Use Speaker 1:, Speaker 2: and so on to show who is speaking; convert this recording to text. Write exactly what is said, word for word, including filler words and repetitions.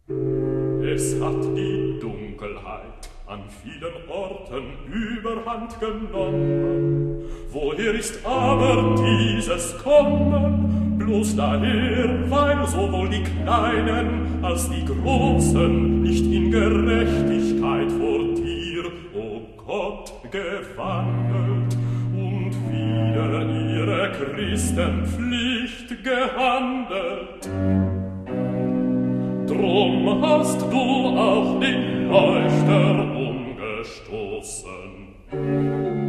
Speaker 1: Es hat die Dunkelheit an vielen Orten überhand genommen. Woher ist aber dieses Kommen? Bloß daher, weil sowohl die Kleinen als die Großen nicht in Gerechtigkeit vor dir, o Gott, gewandelt und wider ihre Christenpflicht gehandelt. Drum hast du auch den Leuchter umgestoßen.